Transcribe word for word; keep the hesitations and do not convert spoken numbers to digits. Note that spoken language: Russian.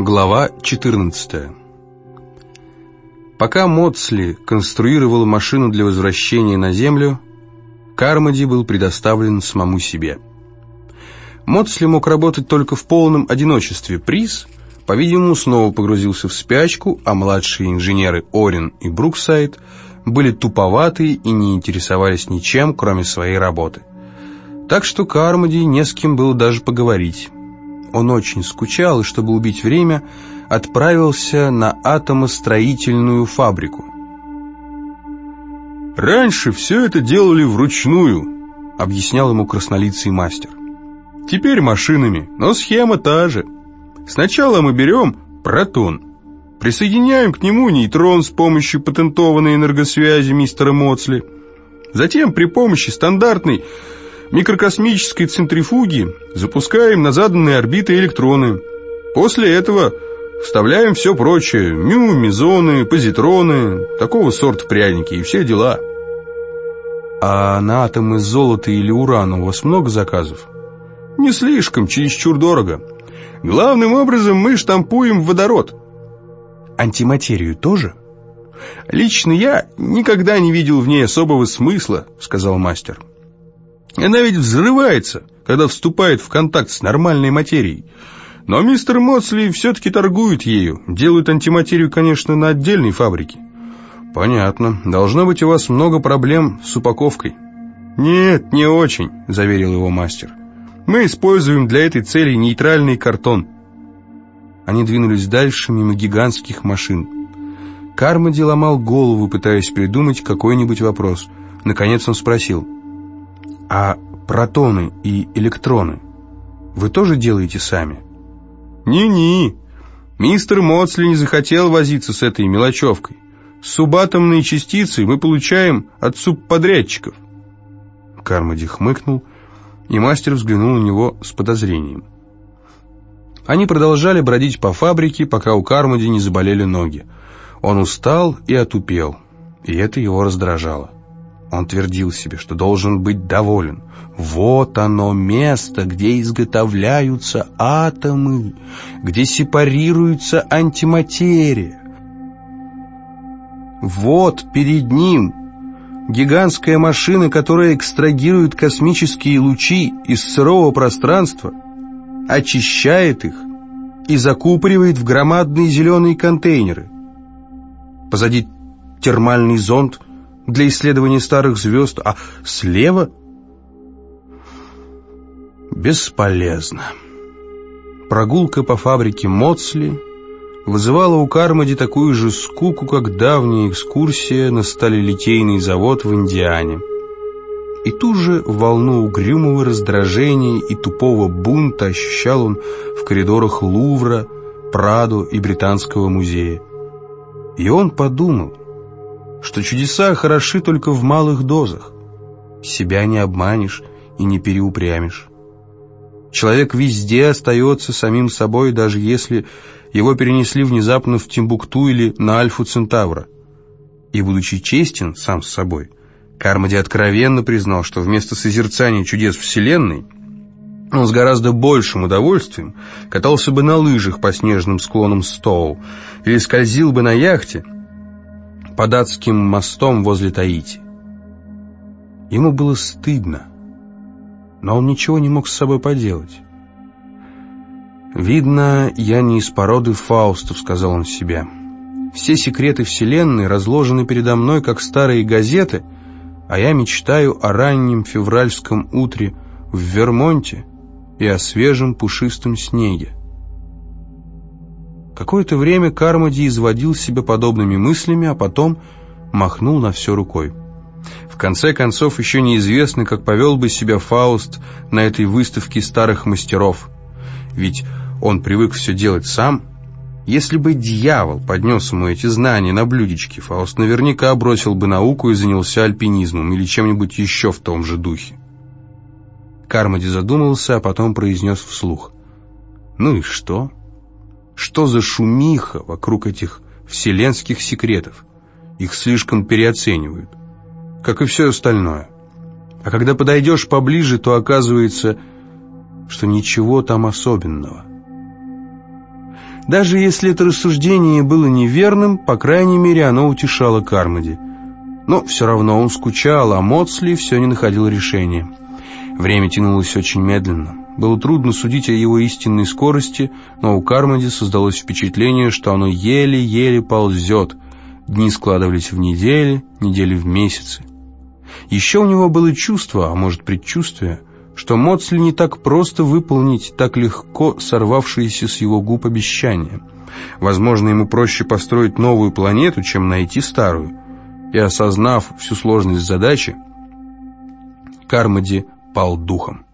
Глава четырнадцатая. Пока Модсли конструировал машину для возвращения на Землю, Кармоди был предоставлен самому себе. Модсли мог работать только в полном одиночестве. Приз, по-видимому, снова погрузился в спячку, а младшие инженеры Орин и Бруксайд были туповатые и не интересовались ничем, кроме своей работы. Так что Кармоди не с кем было даже поговорить. Он очень скучал и, чтобы убить время, отправился на атомостроительную фабрику. «Раньше все это делали вручную», — объяснял ему краснолицый мастер. «Теперь машинами, но схема та же. Сначала мы берем протон, присоединяем к нему нейтрон с помощью патентованной энергосвязи мистера Модсли. Затем при помощи стандартной микрокосмической центрифуги запускаем на заданные орбиты электроны. После этого вставляем все прочее: мю, мезоны, позитроны, такого сорта пряники и все дела». «А на атомы золота или урана у вас много заказов?» «Не слишком, чересчур дорого. Главным образом мы штампуем водород». «Антиматерию тоже?» «Лично я никогда не видел в ней особого смысла», — сказал мастер. «Она ведь взрывается, когда вступает в контакт с нормальной материей. Но мистер Модсли все-таки торгует ею. Делают антиматерию, конечно, на отдельной фабрике». «Понятно. Должно быть, у вас много проблем с упаковкой». «Нет, не очень», — заверил его мастер. «Мы используем для этой цели нейтральный картон». Они двинулись дальше мимо гигантских машин. Кармоди ломал голову, пытаясь придумать какой-нибудь вопрос. Наконец он спросил: «А протоны и электроны вы тоже делаете сами?» «Не-не, мистер Модсли не захотел возиться с этой мелочевкой. Субатомные частицы мы получаем от субподрядчиков». Кармоди хмыкнул, и мастер взглянул на него с подозрением. Они продолжали бродить по фабрике, пока у Кармоди не заболели ноги. Он устал и отупел, и это его раздражало. Он твердил себе, что должен быть доволен. Вот оно место, где изготовляются атомы, где сепарируется антиматерия. Вот перед ним гигантская машина, которая экстрагирует космические лучи из сырого пространства, очищает их и закупоривает в громадные зеленые контейнеры. Позади термальный зонд для исследования старых звезд, а слева бесполезно. Прогулка по фабрике Модсли вызывала у Кармоди такую же скуку, как давняя экскурсия на сталелитейный завод в Индиане. И ту же волну угрюмого раздражения и тупого бунта ощущал он в коридорах Лувра, Прадо и Британского музея. И он подумал, что чудеса хороши только в малых дозах. Себя не обманешь и не переупрямишь. Человек везде остается самим собой, даже если его перенесли внезапно в Тимбукту или на Альфу Центавра. И, будучи честен сам с собой, Кармоди откровенно признал, что вместо созерцания чудес Вселенной он с гораздо большим удовольствием катался бы на лыжах по снежным склонам Стоу или скользил бы на яхте под адским мостом возле Таити. Ему было стыдно, но он ничего не мог с собой поделать. «Видно, я не из породы Фаустов», — сказал он себе. «Все секреты Вселенной разложены передо мной, как старые газеты, а я мечтаю о раннем февральском утре в Вермонте и о свежем пушистом снеге». Какое-то время Кармоди изводил себя подобными мыслями, а потом махнул на все рукой. В конце концов, еще неизвестно, как повел бы себя Фауст на этой выставке старых мастеров. Ведь он привык все делать сам. Если бы дьявол поднес ему эти знания на блюдечке, Фауст наверняка бросил бы науку и занялся альпинизмом или чем-нибудь еще в том же духе. Кармоди задумался, а потом произнес вслух: «Ну и что? Что за шумиха вокруг этих вселенских секретов? Их слишком переоценивают, как и все остальное. А когда подойдешь поближе, то оказывается, что ничего там особенного». Даже если это рассуждение было неверным, по крайней мере, оно утешало Кармоди. Но все равно он скучал, а Модсли все не находил решения. Время тянулось очень медленно. Было трудно судить о его истинной скорости, но у Кармоди создалось впечатление, что оно еле-еле ползет. Дни складывались в недели, недели в месяцы. Еще у него было чувство, а может предчувствие, что Модсли не так просто выполнить так легко сорвавшиеся с его губ обещания. Возможно, ему проще построить новую планету, чем найти старую. И осознав всю сложность задачи, Кармоди пал духом.